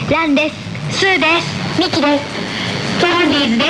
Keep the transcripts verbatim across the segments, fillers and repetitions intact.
ランです。スーです。ミキです。キャンディーズです。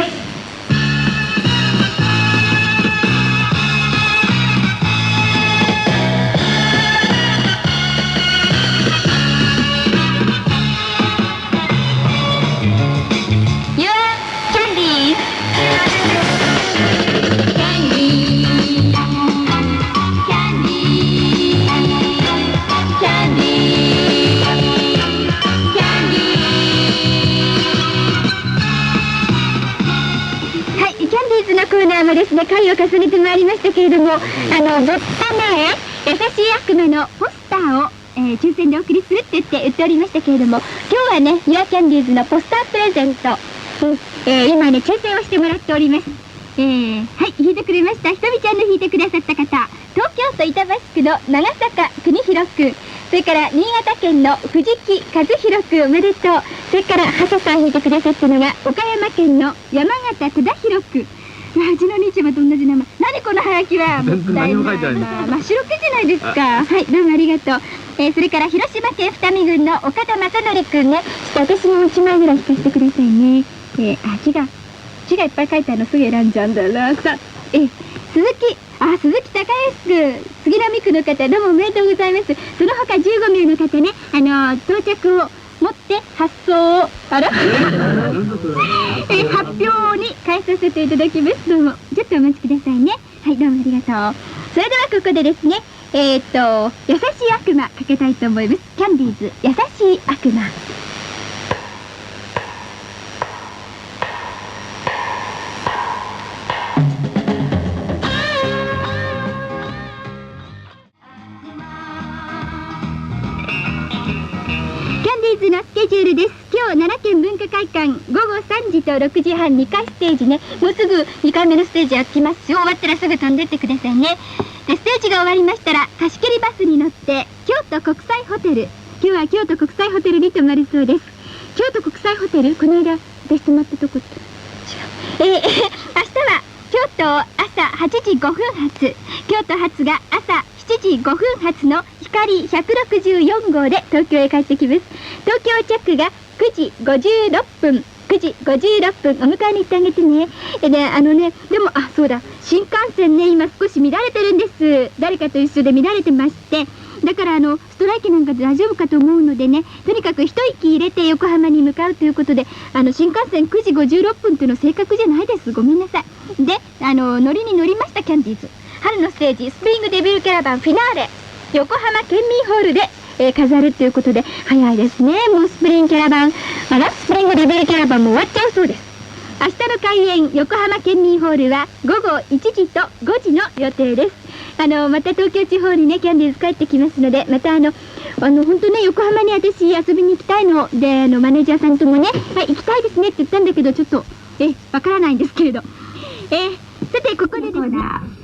コーナーもですね、回を重ねてまいりましたけれども、あのずっとね、優しい悪魔のポスターを、えー、抽選でお送りするって言って言っておりましたけれども、今日はね、ユアキャンディーズのポスタープレゼント、うんえー、今ね、抽選をしてもらっております。えー、はい、引いてくれました。ひとみちゃんの引いてくださった方、東京都板橋区の長坂邦弘くん、それから新潟県の藤木和弘くん、おめでとう。それからハサさん引いてくださったのが岡山県の山形忠弘くん。うちの兄ちゃんはと同じ名前。何このハガキは。もったいない。真っ白けじゃないですか。はい、どうもありがとう。えー、それから広島県二見郡の岡田正則くんね。ちょっと私もいちまいぐらい引かせてくださいね。えー、あ、字が、字がいっぱい書いてあるのすぐ選んじゃうんだよな。さ、えー、鈴木、あ、鈴木孝康くん、杉並区の方、どうもおめでとうございます。その他じゅうごめいの方ね、あのー、到着を持って発送を、あらえ発表に返させていただきます。どうもちょっとお待ちくださいね。はい、どうもありがとう。それではここでですね、えー、っと優しい悪魔かけたいと思います。キャンディーズ優しい悪魔。のスケジュールです。今日奈良県文化会館ごごさんじとろくじはんにかいステージね。もうすぐにかいめのステージやってきますよ。終わったらすぐ飛んでってくださいね。でステージが終わりましたら貸し切りバスに乗って京都国際ホテル、今日は京都国際ホテルに泊まるそうです。京都国際ホテル、この間私泊まったとこ違う、えー、明日は京都朝はちじごふん発、京都発が朝しちじごふん発の光ひゃくろくじゅうよんごうで東京へ帰ってきます。東京着がくじごじゅうろっぷん、くじごじゅうろっぷん、お迎えに行ってあげてね。えね、あのね、でも、あ、そうだ、新幹線ね、今少し乱れてるんです。誰かと一緒で乱れてまして、だからあの、ストライキなんかで大丈夫かと思うのでね、とにかく一息入れて横浜に向かうということで、あの、新幹線くじごじゅうろっぷんっていうの正確じゃないです。ごめんなさい。で、あの、乗りに乗りました、キャンディーズ。春のステージ、スプリングデビューキャラバンフィナーレ、横浜県民ホールで、えー、飾るということで、早いですね。もうスプリングキャラバン、あら、スプリングデビューキャラバンも終わっちゃうそうです。明日の開演、横浜県民ホールはごごいちじとごじの予定です。あの、また東京地方にね、キャンディーズ帰ってきますので、またあの、あの、本当ね、横浜に私遊びに行きたいので、あの、マネージャーさんともね、はい、行きたいですねって言ったんだけど、ちょっと、え、わからないんですけれど。えー、さて、ここでですね、